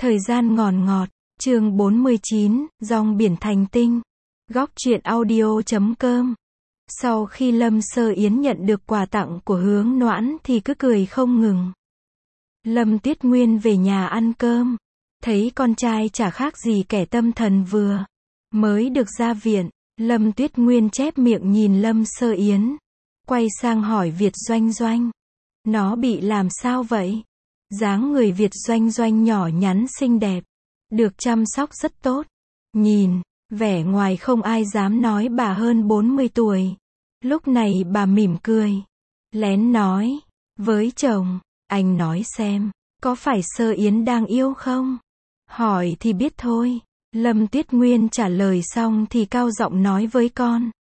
Thời gian ngòn ngọt, chương 49, dòng biển thành tinh. Góc truyện audio.com. Sau khi Lâm Sơ Yến nhận được quà tặng của Hướng Noãn thì cứ cười không ngừng. Lâm Tuyết Nguyên về nhà ăn cơm, thấy con trai chả khác gì kẻ tâm thần vừa mới được ra viện. Lâm Tuyết Nguyên chép miệng nhìn Lâm Sơ Yến, quay sang hỏi Việt Doanh Doanh. Nó bị làm sao vậy? Dáng người Việt Doanh Doanh nhỏ nhắn xinh đẹp, được chăm sóc rất tốt. Nhìn vẻ ngoài không ai dám nói bà hơn 40 tuổi. Lúc này bà mỉm cười, lén nói với chồng, anh nói xem, có phải Sơ Yến đang yêu không? Hỏi thì biết thôi. Lâm Tuyết Nguyên trả lời xong thì cao giọng nói với con.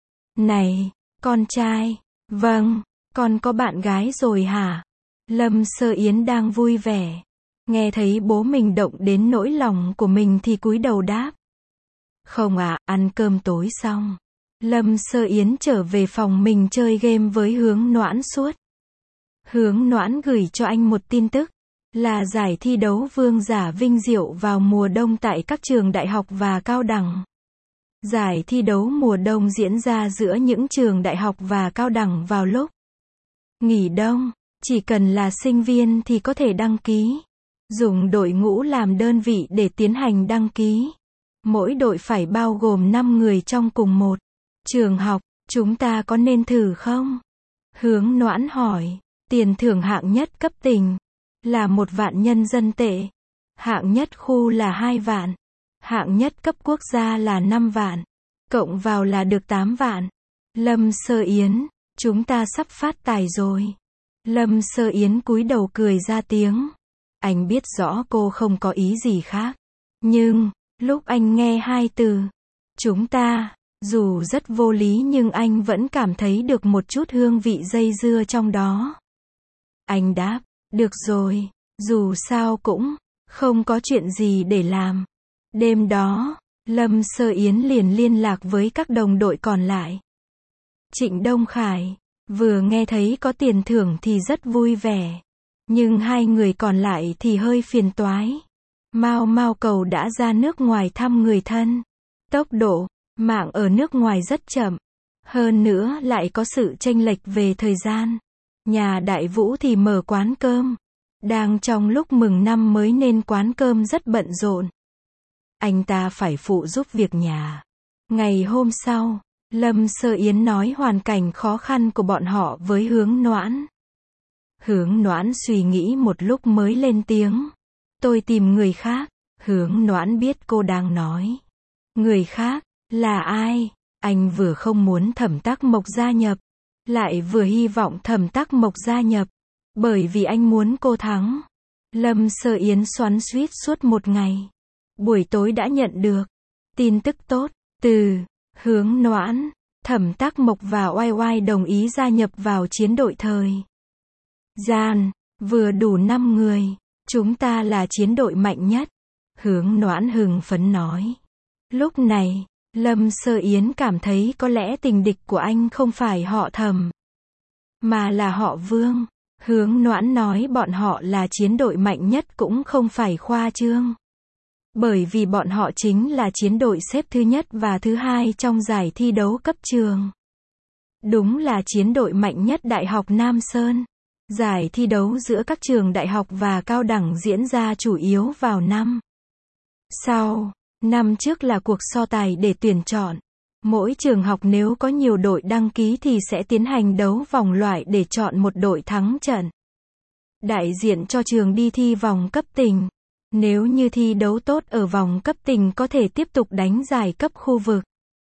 Này, con trai, vâng, con có bạn gái rồi hả? Lâm Sơ Yến đang vui vẻ, nghe thấy bố mình động đến nỗi lòng của mình thì cúi đầu đáp. Không ạ, ăn cơm tối xong, Lâm Sơ Yến trở về phòng mình chơi game với Hướng Noãn suốt. Hướng Noãn gửi cho anh một tin tức, là giải thi đấu vương giả vinh diệu vào mùa đông tại các trường đại học và cao đẳng. Giải thi đấu mùa đông diễn ra giữa những trường đại học và cao đẳng vào lúc nghỉ đông. Chỉ cần là sinh viên thì có thể đăng ký. Dùng đội ngũ làm đơn vị để tiến hành đăng ký. Mỗi đội phải bao gồm 5 người trong cùng một trường học. Chúng ta có nên thử không? Hướng Noãn hỏi. Tiền thưởng hạng nhất cấp tỉnh là 1 vạn nhân dân tệ. Hạng nhất khu là 2 vạn. Hạng nhất cấp quốc gia là 5 vạn. Cộng vào là được 8 vạn. Lâm Sơ Yến, chúng ta sắp phát tài rồi. Lâm Sơ Yến cúi đầu cười ra tiếng. Anh biết rõ cô không có ý gì khác. Nhưng, lúc anh nghe 2 từ chúng ta, dù rất vô lý nhưng anh vẫn cảm thấy được một chút hương vị dây dưa trong đó. Anh đáp, được rồi, dù sao cũng không có chuyện gì để làm. Đêm đó, Lâm Sơ Yến liền liên lạc với các đồng đội còn lại. Trịnh Đông Khải vừa nghe thấy có tiền thưởng thì rất vui vẻ. Nhưng 2 người còn lại thì hơi phiền toái. Mao Mao Cầu đã ra nước ngoài thăm người thân. Tốc độ mạng ở nước ngoài rất chậm. Hơn nữa lại có sự chênh lệch về thời gian. Nhà Đại Vũ thì mở quán cơm. Đang trong lúc mừng năm mới nên quán cơm rất bận rộn. Anh ta phải phụ giúp việc nhà. Ngày hôm sau, Lâm Sơ Yến nói hoàn cảnh khó khăn của bọn họ với Hướng Noãn. Hướng Noãn suy nghĩ một lúc mới lên tiếng. Tôi tìm người khác. Hướng Noãn biết cô đang nói. Người khác, là ai? Anh vừa không muốn Thẩm Tắc Mộc gia nhập, lại vừa hy vọng Thẩm Tắc Mộc gia nhập. Bởi vì anh muốn cô thắng. Lâm Sơ Yến xoắn xuýt suốt một ngày. Buổi tối đã nhận được tin tức tốt từ Hướng Noãn. Thẩm Tắc Mộc và Oai Oai đồng ý gia nhập vào chiến đội thời gian. Vừa đủ 5 người. Chúng ta là chiến đội mạnh nhất. Hướng Noãn hưng phấn nói. Lúc này, Lâm Sơ Yến cảm thấy có lẽ tình địch của anh không phải họ Thẩm, mà là họ Vương. Hướng Noãn nói bọn họ là chiến đội mạnh nhất cũng không phải khoa trương. Bởi vì bọn họ chính là chiến đội xếp thứ nhất và thứ 2 trong giải thi đấu cấp trường. Đúng là chiến đội mạnh nhất Đại học Nam Sơn. Giải thi đấu giữa các trường đại học và cao đẳng diễn ra chủ yếu vào năm sau. Năm trước là cuộc so tài để tuyển chọn. Mỗi trường học nếu có nhiều đội đăng ký thì sẽ tiến hành đấu vòng loại để chọn một đội thắng trận. Đại diện cho trường đi thi vòng cấp tỉnh. Nếu như thi đấu tốt ở vòng cấp tỉnh có thể tiếp tục đánh giải cấp khu vực.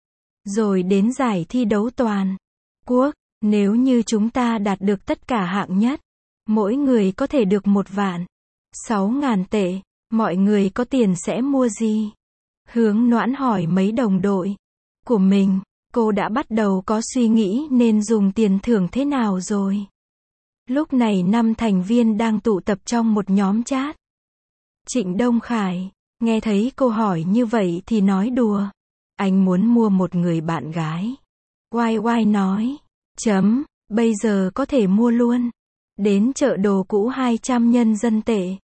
Rồi đến giải thi đấu toàn quốc. Nếu như chúng ta đạt được tất cả hạng nhất, mỗi người có thể được 1 vạn 6.000 tệ. Mọi người có tiền sẽ mua gì? Hướng Noãn hỏi mấy đồng đội của mình. Cô đã bắt đầu có suy nghĩ nên dùng tiền thưởng thế nào rồi. Lúc này 5 thành viên đang tụ tập trong một nhóm chat. Trịnh Đông Khải nghe thấy cô hỏi như vậy thì nói đùa. Anh muốn mua một người bạn gái. Oai Oai nói. Bây giờ có thể mua luôn. Đến chợ đồ cũ 200 nhân dân tệ.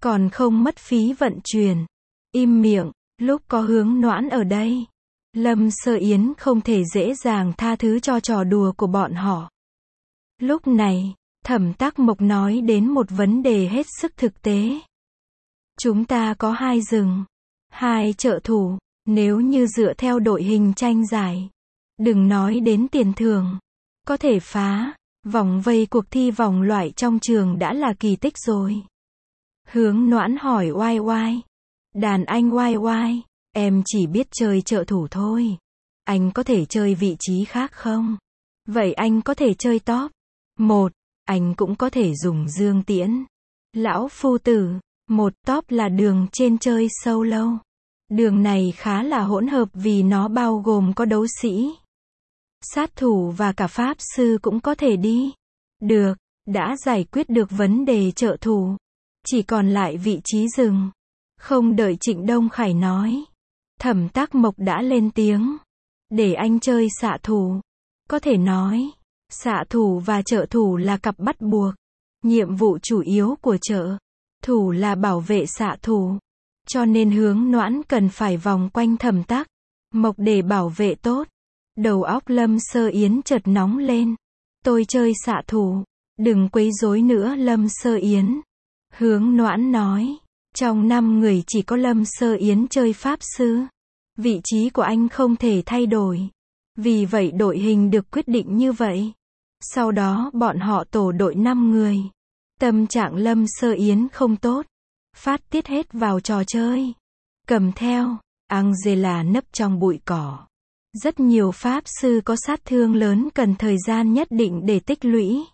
còn không mất phí vận chuyển. Im miệng, lúc có Hướng Noãn ở đây, Lâm Sơ Yến không thể dễ dàng tha thứ cho trò đùa của bọn họ. Lúc này, Thẩm Tắc Mộc nói đến một vấn đề hết sức thực tế. Chúng ta có 2 rừng, 2 trợ thủ, nếu như dựa theo đội hình tranh giải, đừng nói đến tiền thưởng, có thể phá vòng vây cuộc thi vòng loại trong trường đã là kỳ tích rồi. Hướng Noãn hỏi oai oai. Đàn anh oai oai, em chỉ biết chơi trợ thủ thôi. Anh có thể chơi vị trí khác không? Vậy anh có thể chơi top 1, anh cũng có thể dùng Dương Tiễn. Lão phu tử, một top là đường trên chơi solo. Đường này khá là hỗn hợp vì nó bao gồm có đấu sĩ, sát thủ và cả pháp sư cũng có thể đi. Được, đã giải quyết được vấn đề trợ thủ. Chỉ còn lại vị trí rừng. Không đợi Trịnh Đông Khải nói, Thẩm Tắc Mộc đã lên tiếng. Để anh chơi xạ thủ. Có thể nói, xạ thủ và trợ thủ là cặp bắt buộc. Nhiệm vụ chủ yếu của trợ thủ là bảo vệ xạ thủ. Cho nên Hướng Noãn cần phải vòng quanh Thẩm Tắc Mộc để bảo vệ tốt. Đầu óc Lâm Sơ Yến chợt nóng lên. Tôi chơi xạ thủ, đừng quấy rối nữa Lâm Sơ Yến. Hướng Noãn nói, trong 5 người chỉ có Lâm Sơ Yến chơi pháp sư. Vị trí của anh không thể thay đổi. Vì vậy đội hình được quyết định như vậy. Sau đó bọn họ tổ đội 5 người. Tâm trạng Lâm Sơ Yến không tốt. Phát tiết hết vào trò chơi. Cầm theo, Angela nấp trong bụi cỏ. Rất nhiều pháp sư có sát thương lớn cần thời gian nhất định để tích lũy.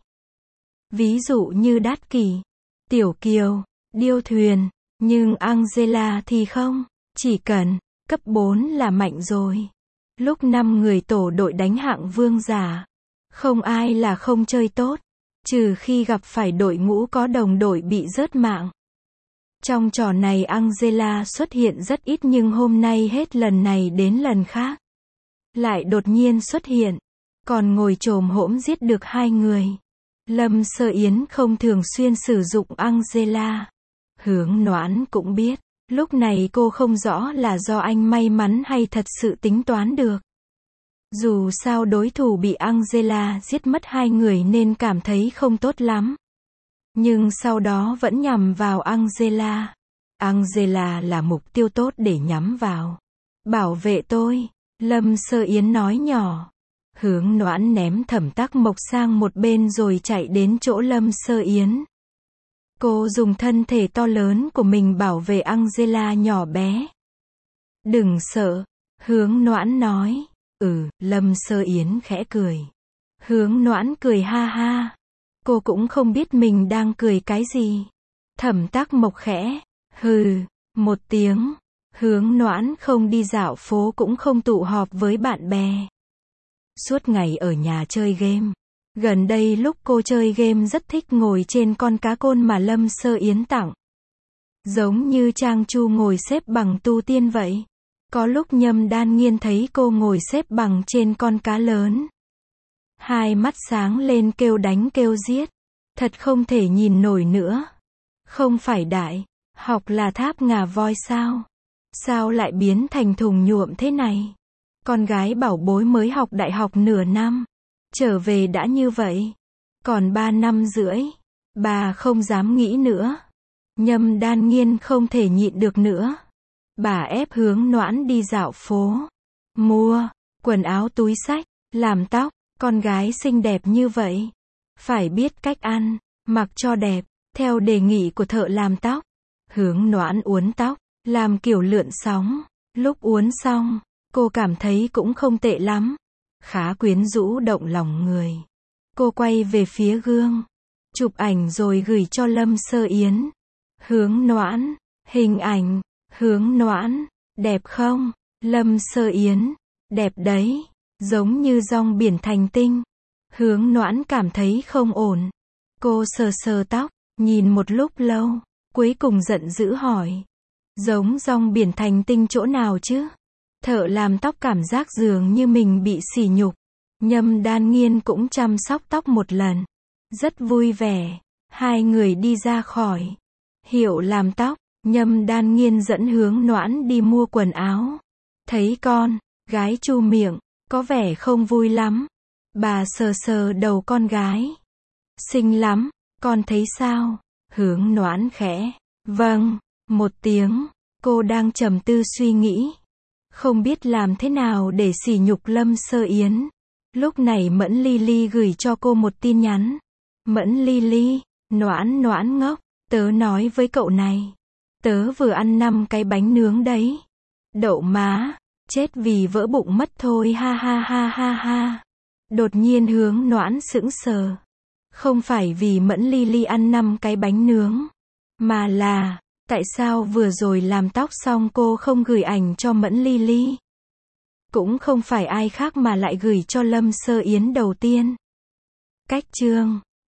Ví dụ như Đát Kỷ, Tiểu Kiều, Điêu Thuyền. Nhưng Angela thì không. Chỉ cần cấp 4 là mạnh rồi. Lúc 5 người tổ đội đánh hạng vương giả, không ai là không chơi tốt. Trừ khi gặp phải đội ngũ có đồng đội bị rớt mạng. Trong trò này Angela xuất hiện rất ít nhưng hôm nay hết lần này đến lần khác. Lại đột nhiên xuất hiện. Còn ngồi chồm hỗn giết được 2 người. Lâm Sơ Yến không thường xuyên sử dụng Angela. Hướng Noãn cũng biết. Lúc này cô không rõ là do anh may mắn hay thật sự tính toán được. Dù sao đối thủ bị Angela giết mất 2 người nên cảm thấy không tốt lắm. Nhưng sau đó vẫn nhằm vào Angela. Angela là mục tiêu tốt để nhắm vào. Bảo vệ tôi, Lâm Sơ Yến nói nhỏ. Hướng Noãn ném Thẩm Tắc Mộc sang một bên rồi chạy đến chỗ Lâm Sơ Yến. Cô dùng thân thể to lớn của mình bảo vệ Angela nhỏ bé. Đừng sợ, Hướng Noãn nói. Lâm Sơ Yến khẽ cười. Hướng Noãn cười ha ha. Cô cũng không biết mình đang cười cái gì. Thẩm Tắc Mộc khẽ hừ một tiếng. Hướng Noãn không đi dạo phố cũng không tụ họp với bạn bè. Suốt ngày ở nhà chơi game. Gần đây lúc cô chơi game rất thích ngồi trên con cá côn mà Lâm Sơ Yến tặng. Giống như Trang Chu ngồi xếp bằng tu tiên vậy. Có lúc Nhâm Đan Nghiên thấy cô ngồi xếp bằng trên con cá lớn. Hai mắt sáng lên kêu đánh kêu giết. Thật không thể nhìn nổi nữa. Không phải đại học là tháp ngà voi sao? Sao lại biến thành thùng nhuộm thế này? Con gái bảo bối mới học đại học nửa năm. Trở về đã như vậy. Còn 3 năm rưỡi. Bà không dám nghĩ nữa. Nhâm Đan Nghiên không thể nhịn được nữa. Bà ép Hướng Noãn đi dạo phố. Mua quần áo túi xách, làm tóc. Con gái xinh đẹp như vậy. Phải biết cách ăn, mặc cho đẹp. Theo đề nghị của thợ làm tóc. Hướng Noãn uốn tóc, làm kiểu lượn sóng. Lúc uốn xong, cô cảm thấy cũng không tệ lắm. Khá quyến rũ động lòng người. Cô quay về phía gương. Chụp ảnh rồi gửi cho Lâm Sơ Yến. Hướng Noãn, hình ảnh. Hướng Noãn, đẹp không? Lâm Sơ Yến, đẹp đấy. Giống như rong biển thành tinh. Hướng Noãn cảm thấy không ổn. Cô sờ sờ tóc, nhìn một lúc lâu. Cuối cùng giận dữ hỏi. Giống rong biển thành tinh chỗ nào chứ? Thợ làm tóc cảm giác dường như mình bị sỉ nhục. Nhâm Đan Nghiên cũng chăm sóc tóc một lần. Rất vui vẻ. Hai người đi ra khỏi. Hiệu làm tóc, Nhâm Đan Nghiên dẫn Hướng Noãn đi mua quần áo. Thấy con gái chu miệng, có vẻ không vui lắm. Bà sờ sờ đầu con gái. Xinh lắm, con thấy sao? Hướng Noãn khẽ vâng một tiếng. Cô đang trầm tư suy nghĩ, không biết làm thế nào để sỉ nhục Lâm Sơ Yến. Lúc này Mẫn Ly Ly gửi cho cô một tin nhắn. Mẫn Ly Ly, Noãn Noãn ngốc, tớ nói với cậu này, tớ vừa ăn 5 cái bánh nướng đấy. Đậu má, chết vì vỡ bụng mất thôi ha ha ha ha ha. Đột nhiên Hướng Noãn sững sờ. Không phải vì Mẫn Ly Ly ăn 5 cái bánh nướng, mà là, tại sao vừa rồi làm tóc xong cô không gửi ảnh cho Mẫn Ly Ly? Cũng không phải ai khác mà lại gửi cho Lâm Sơ Yến đầu tiên. Cách chương